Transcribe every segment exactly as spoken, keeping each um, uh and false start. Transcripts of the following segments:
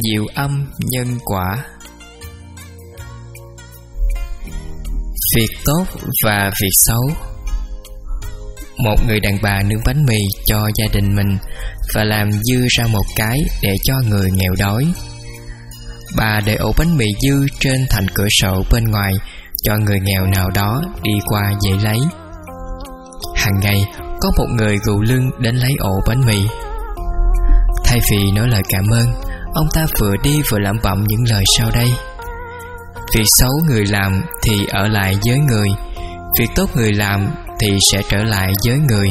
diệu âm nhân quả. Việc tốt và việc xấu. Một người đàn bà nướng bánh mì cho gia đình mình và làm dư ra một cái để cho người nghèo đói. Bà để ổ bánh mì dư trên thành cửa sổ bên ngoài cho người nghèo nào đó đi qua dễ lấy. Hàng ngày có một người gù lưng đến lấy ổ bánh mì. Thay vì nói lời cảm ơn, ông ta vừa đi vừa lẩm bẩm những lời sau đây: việc xấu người làm thì ở lại với người, việc tốt người làm thì sẽ trở lại với người.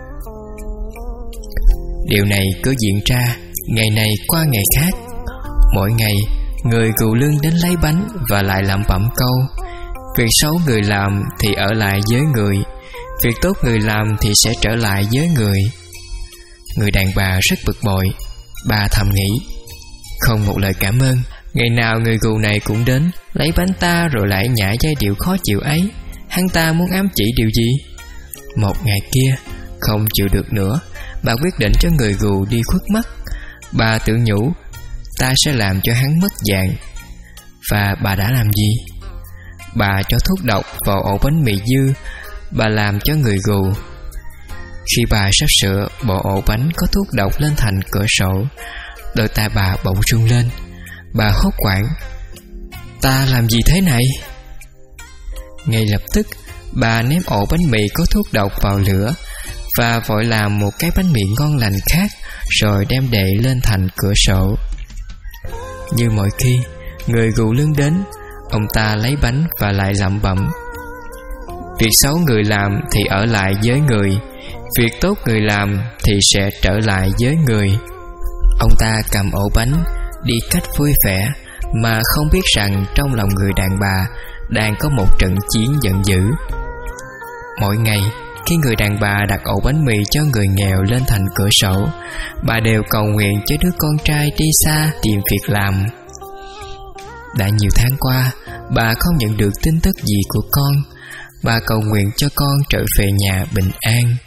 Điều này cứ diễn ra ngày này qua ngày khác. Mỗi ngày người gù lưng đến lấy bánh và lại lẩm bẩm câu: việc xấu người làm thì ở lại với người, việc tốt người làm thì sẽ trở lại với người. Người đàn bà rất bực bội. Bà thầm nghĩ: không một lời cảm ơn, ngày nào người gù này cũng đến lấy bánh ta rồi lại nhả giai điệu khó chịu ấy. Hắn ta muốn ám chỉ điều gì? Một ngày kia, không chịu được nữa, bà quyết định cho người gù đi khuất mắt. Bà tự nhủ ta sẽ làm cho hắn mất dạng. Và bà đã làm gì? Bà cho thuốc độc vào ổ bánh mì dư bà làm cho người gù. Khi bà sắp sửa bỏ ổ bánh có thuốc độc lên thành cửa sổ, đôi tai bà bỗng rung lên. Bà hốt hoảng: ta làm gì thế này? Ngay lập tức bà ném ổ bánh mì có thuốc độc vào lửa và vội làm một cái bánh mì ngon lành khác, rồi đem đậy lên thành cửa sổ. Như mọi khi, người gù lưng đến, ông ta lấy bánh và lại lẩm bẩm: việc xấu người làm thì ở lại với người, việc tốt người làm thì sẽ trở lại với người. Ông ta cầm ổ bánh đi cách vui vẻ, mà không biết rằng trong lòng người đàn bà đang có một trận chiến giận dữ. Mỗi ngày khi người đàn bà đặt ổ bánh mì cho người nghèo lên thành cửa sổ, bà đều cầu nguyện cho đứa con trai đi xa tìm việc làm. Đã nhiều tháng qua, bà không nhận được tin tức gì của con. Bà cầu nguyện cho con trở về nhà bình an.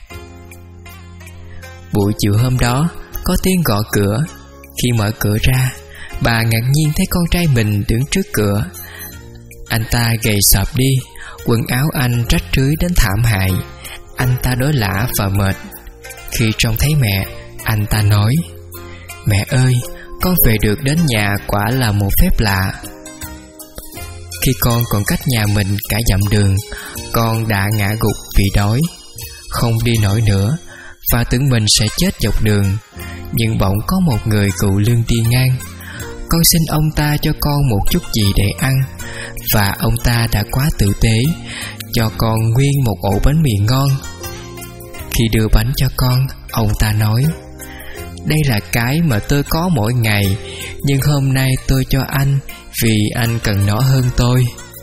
Buổi chiều hôm đó, có tiếng gõ cửa. Khi mở cửa ra, bà ngạc nhiên thấy con trai mình đứng trước cửa. Anh ta gầy sọp đi, quần áo anh rách rưới đến thảm hại. Anh ta đói lả và mệt. Khi trông thấy mẹ, anh ta nói: mẹ ơi, con về được đến nhà quả là một phép lạ. Khi con còn cách nhà mình cả dặm đường, con đã ngã gục vì đói, không đi nổi nữa, và tưởng mình sẽ chết dọc đường. Nhưng bỗng có một người gù lưng đi ngang. Con xin ông ta cho con một chút gì để ăn, và ông ta đã quá tử tế, cho con nguyên một ổ bánh mì ngon. Khi đưa bánh cho con, ông ta nói: đây là cái mà tôi có mỗi ngày, nhưng hôm nay tôi cho anh vì anh cần nó hơn tôi.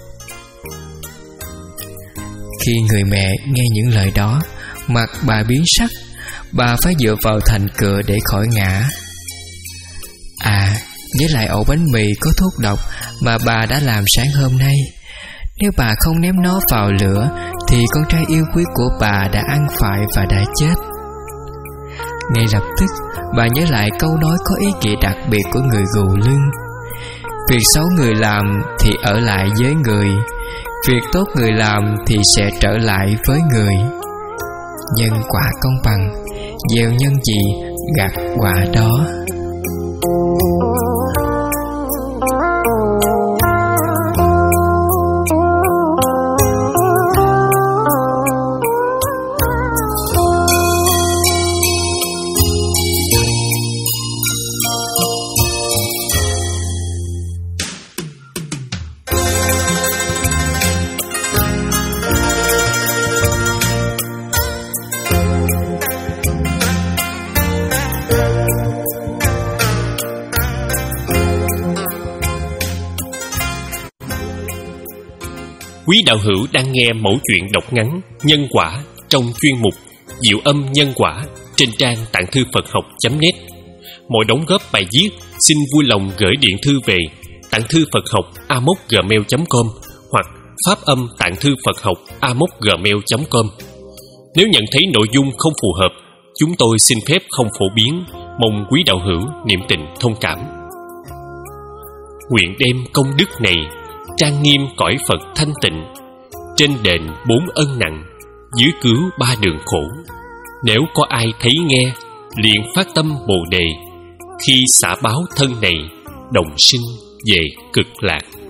Khi người mẹ nghe những lời đó, mặt bà biến sắc. Bà phải dựa vào thành cửa để khỏi ngã. À, với lại ổ bánh mì có thuốc độc mà bà đã làm sáng hôm nay, nếu bà không ném nó vào lửa thì con trai yêu quý của bà đã ăn phải và đã chết. Ngay lập tức bà nhớ lại câu nói có ý nghĩa đặc biệt của người gù lưng: việc xấu người làm thì ở lại với người, việc tốt người làm thì sẽ trở lại với người. Nhân quả công bằng, gieo nhân gì gặt quả đó. Quý đạo hữu đang nghe mẩu chuyện đọc ngắn Nhân quả trong chuyên mục Diệu âm nhân quả trên trang tạng thư Phật học chấm net. Mọi đóng góp bài viết xin vui lòng gửi điện thư về tạng thư Phật học a m o c gmail chấm com hoặc phát âm tạng thư Phật học a m o c gmail chấm com. Nếu nhận thấy nội dung không phù hợp, chúng tôi xin phép không phổ biến, mong quý đạo hữu niệm tình thông cảm. nguyện đem công đức này trang nghiêm cõi Phật thanh tịnh, trên đền bốn ân nặng, dưới cứu ba đường khổ. Nếu có ai thấy nghe, liền phát tâm Bồ đề, khi xả báo thân này, đồng sinh về cực lạc.